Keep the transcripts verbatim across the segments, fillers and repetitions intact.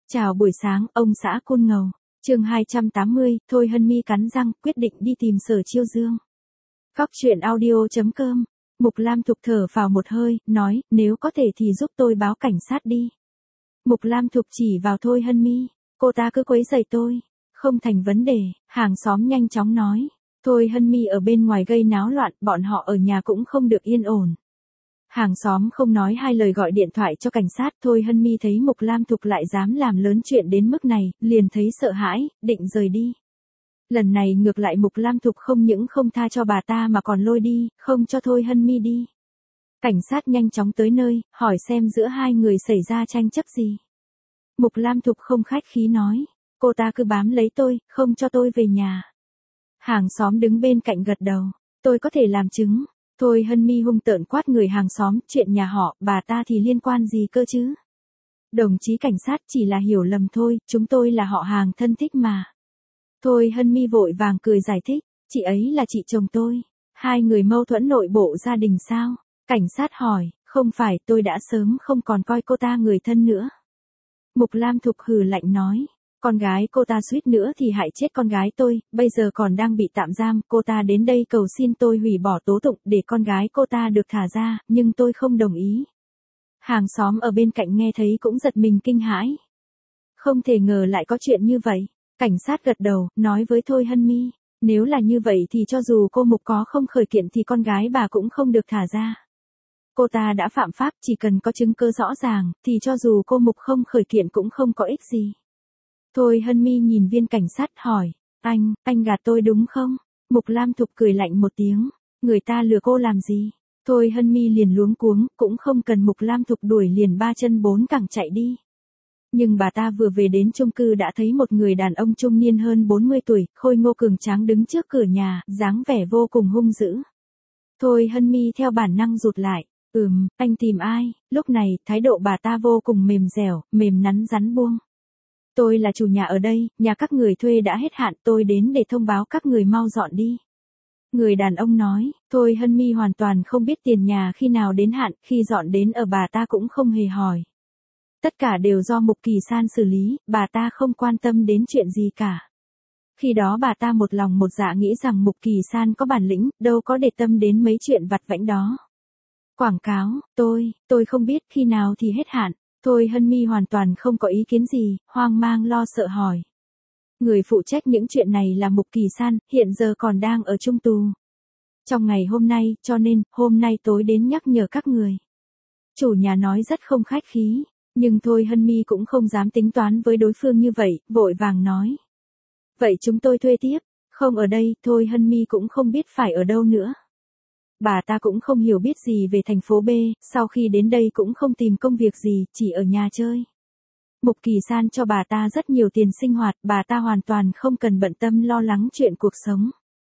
Chào buổi sáng, ông xã Côn Ngầu. Chương hai trăm tám mươi, Thôi Hân My cắn răng, quyết định đi tìm Sở Chiêu Dương. Cóc truyện audio chấm com. Mục Lam Thục thở vào một hơi, nói, nếu có thể thì giúp tôi báo cảnh sát đi. Mục Lam Thục chỉ vào Thôi Hân My, cô ta cứ quấy rầy tôi. Không thành vấn đề, hàng xóm nhanh chóng nói. Thôi Hân My ở bên ngoài gây náo loạn, bọn họ ở nhà cũng không được yên ổn. Hàng xóm không nói hai lời gọi điện thoại cho cảnh sát. Thôi Hân My thấy Mục Lam Thục lại dám làm lớn chuyện đến mức này, liền thấy sợ hãi, định rời đi. Lần này ngược lại Mục Lam Thục không những không tha cho bà ta mà còn lôi đi, không cho Thôi Hân My đi. Cảnh sát nhanh chóng tới nơi, hỏi xem giữa hai người xảy ra tranh chấp gì. Mục Lam Thục không khách khí nói, cô ta cứ bám lấy tôi, không cho tôi về nhà. Hàng xóm đứng bên cạnh gật đầu, tôi có thể làm chứng. Thôi Hân My hung tợn quát người hàng xóm, chuyện nhà họ, bà ta thì liên quan gì cơ chứ? Đồng chí cảnh sát, chỉ là hiểu lầm thôi, chúng tôi là họ hàng thân thích mà. Thôi Hân My vội vàng cười giải thích, chị ấy là chị chồng tôi. Hai người mâu thuẫn nội bộ gia đình sao? Cảnh sát hỏi, không phải, tôi đã sớm không còn coi cô ta người thân nữa. Mục Lam Thục hừ lạnh nói. Con gái cô ta suýt nữa thì hại chết con gái tôi, bây giờ còn đang bị tạm giam, cô ta đến đây cầu xin tôi hủy bỏ tố tụng để con gái cô ta được thả ra, nhưng tôi không đồng ý. Hàng xóm ở bên cạnh nghe thấy cũng giật mình kinh hãi. Không thể ngờ lại có chuyện như vậy. Cảnh sát gật đầu, nói với Thôi Hân My, nếu là như vậy thì cho dù cô Mục có không khởi kiện thì con gái bà cũng không được thả ra. Cô ta đã phạm pháp, chỉ cần có chứng cứ rõ ràng, thì cho dù cô Mục không khởi kiện cũng không có ích gì. Thôi Hân My nhìn viên cảnh sát hỏi, anh, anh gạt tôi đúng không? Mục Lam Thục cười lạnh một tiếng, người ta lừa cô làm gì? Thôi Hân My liền luống cuống, cũng không cần Mục Lam Thục đuổi, liền ba chân bốn cẳng chạy đi. Nhưng bà ta vừa về đến chung cư đã thấy một người đàn ông trung niên hơn bốn mươi tuổi, khôi ngô cường tráng đứng trước cửa nhà, dáng vẻ vô cùng hung dữ. Thôi Hân My theo bản năng rụt lại, ừm, anh tìm ai? Lúc này, thái độ bà ta vô cùng mềm dẻo, mềm nắn rắn buông. Tôi là chủ nhà ở đây, nhà các người thuê đã hết hạn, tôi đến để thông báo các người mau dọn đi. Người đàn ông nói, Thôi Hân My hoàn toàn không biết tiền nhà khi nào đến hạn, khi dọn đến ở bà ta cũng không hề hỏi. Tất cả đều do Mục Kỳ San xử lý, bà ta không quan tâm đến chuyện gì cả. Khi đó bà ta một lòng một dạ nghĩ rằng Mục Kỳ San có bản lĩnh, đâu có để tâm đến mấy chuyện vặt vãnh đó. Quảng cáo, tôi, tôi không biết khi nào thì hết hạn. Thôi Hân My hoàn toàn không có ý kiến gì, hoang mang lo sợ hỏi. Người phụ trách những chuyện này là Mục Kỳ San, hiện giờ còn đang ở chung tù. Trong ngày hôm nay, cho nên, hôm nay tối đến nhắc nhở các người. Chủ nhà nói rất không khách khí, nhưng Thôi Hân My cũng không dám tính toán với đối phương như vậy, vội vàng nói. Vậy chúng tôi thuê tiếp, không ở đây, Thôi Hân My cũng không biết phải ở đâu nữa. Bà ta cũng không hiểu biết gì về thành phố B, sau khi đến đây cũng không tìm công việc gì, chỉ ở nhà chơi. Mục Kỳ San cho bà ta rất nhiều tiền sinh hoạt, bà ta hoàn toàn không cần bận tâm lo lắng chuyện cuộc sống.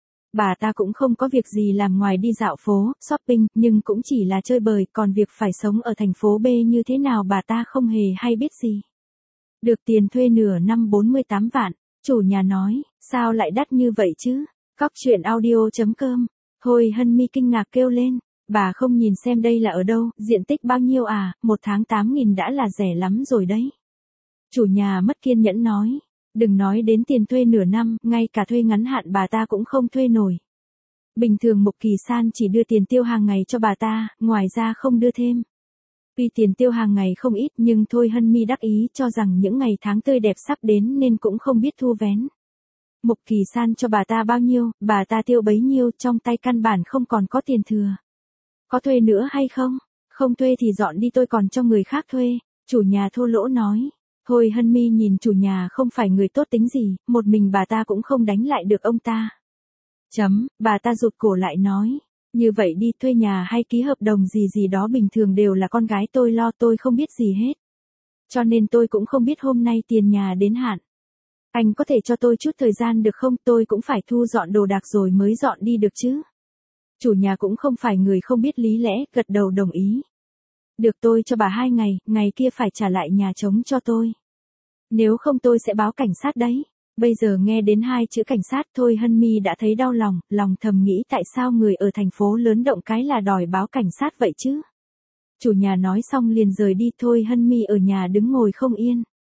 Bà ta cũng không có việc gì làm ngoài đi dạo phố, shopping, nhưng cũng chỉ là chơi bời, còn việc phải sống ở thành phố B như thế nào bà ta không hề hay biết gì. Được tiền thuê nửa năm bốn mươi tám vạn, chủ nhà nói, sao lại đắt như vậy chứ? Cóc truyện audio chấm com. Thôi Hân My kinh ngạc kêu lên, bà không nhìn xem đây là ở đâu, diện tích bao nhiêu à, một tháng tám nghìn đã là rẻ lắm rồi đấy. Chủ nhà mất kiên nhẫn nói, đừng nói đến tiền thuê nửa năm, ngay cả thuê ngắn hạn bà ta cũng không thuê nổi. Bình thường Mục Kỳ San chỉ đưa tiền tiêu hàng ngày cho bà ta, ngoài ra không đưa thêm. Vì tiền tiêu hàng ngày không ít nhưng Thôi Hân My đắc ý cho rằng những ngày tháng tươi đẹp sắp đến nên cũng không biết thu vén. Mục Kỳ San cho bà ta bao nhiêu, bà ta tiêu bấy nhiêu, trong tay căn bản không còn có tiền thừa. Có thuê nữa hay không? Không thuê thì dọn đi, tôi còn cho người khác thuê, chủ nhà thô lỗ nói. Thôi Hân My nhìn chủ nhà không phải người tốt tính gì, một mình bà ta cũng không đánh lại được ông ta. Chấm, bà ta rụt cổ lại nói. Như vậy đi, thuê nhà hay ký hợp đồng gì gì đó bình thường đều là con gái tôi lo, tôi không biết gì hết. Cho nên tôi cũng không biết hôm nay tiền nhà đến hạn. Anh có thể cho tôi chút thời gian được không, tôi cũng phải thu dọn đồ đạc rồi mới dọn đi được chứ. Chủ nhà cũng không phải người không biết lý lẽ, gật đầu đồng ý. Được, tôi cho bà hai ngày, ngày kia phải trả lại nhà trống cho tôi. Nếu không tôi sẽ báo cảnh sát đấy. Bây giờ nghe đến hai chữ cảnh sát, Thôi Hân My đã thấy đau lòng, lòng thầm nghĩ tại sao người ở thành phố lớn động cái là đòi báo cảnh sát vậy chứ. Chủ nhà nói xong liền rời đi, Thôi Hân My ở nhà đứng ngồi không yên.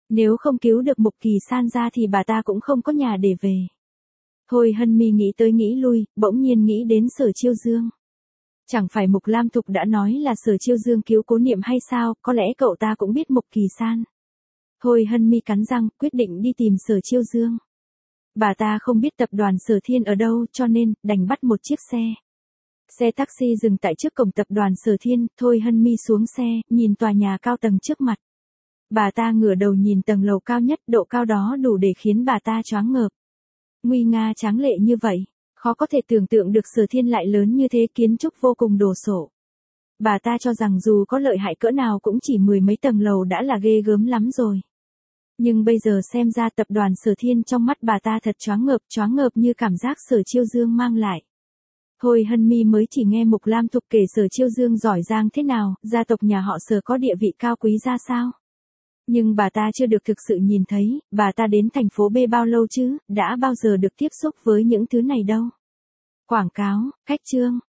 Nếu không cứu được Mục Kỳ San ra thì bà ta cũng không có nhà để về. Thôi Hân Mi nghĩ tới nghĩ lui, bỗng nhiên nghĩ đến Sở Chiêu Dương. Chẳng phải Mục Lam Thục đã nói là Sở Chiêu Dương cứu Cố Niệm hay sao, có lẽ cậu ta cũng biết Mục Kỳ San. Thôi Hân Mi cắn răng, quyết định đi tìm Sở Chiêu Dương. Bà ta không biết tập đoàn Sở Thiên ở đâu cho nên, đành bắt một chiếc xe. Xe taxi dừng tại trước cổng tập đoàn Sở Thiên, Thôi Hân Mi xuống xe, nhìn tòa nhà cao tầng trước mặt. Bà ta ngửa đầu nhìn tầng lầu cao nhất, độ cao đó đủ để khiến bà ta choáng ngợp. Nguy nga tráng lệ như vậy, khó có thể tưởng tượng được Sở Thiên lại lớn như thế, kiến trúc vô cùng đồ sộ. Bà ta cho rằng dù có lợi hại cỡ nào cũng chỉ mười mấy tầng lầu đã là ghê gớm lắm rồi. Nhưng bây giờ xem ra tập đoàn Sở Thiên trong mắt bà ta thật choáng ngợp, choáng ngợp như cảm giác Sở Chiêu Dương mang lại. Thôi Hân Mi mới chỉ nghe Mục Lam Thục kể Sở Chiêu Dương giỏi giang thế nào, gia tộc nhà họ Sở có địa vị cao quý ra sao. Nhưng bà ta chưa được thực sự nhìn thấy, bà ta đến thành phố B bao lâu chứ, đã bao giờ được tiếp xúc với những thứ này đâu. Quảng cáo, khách trương,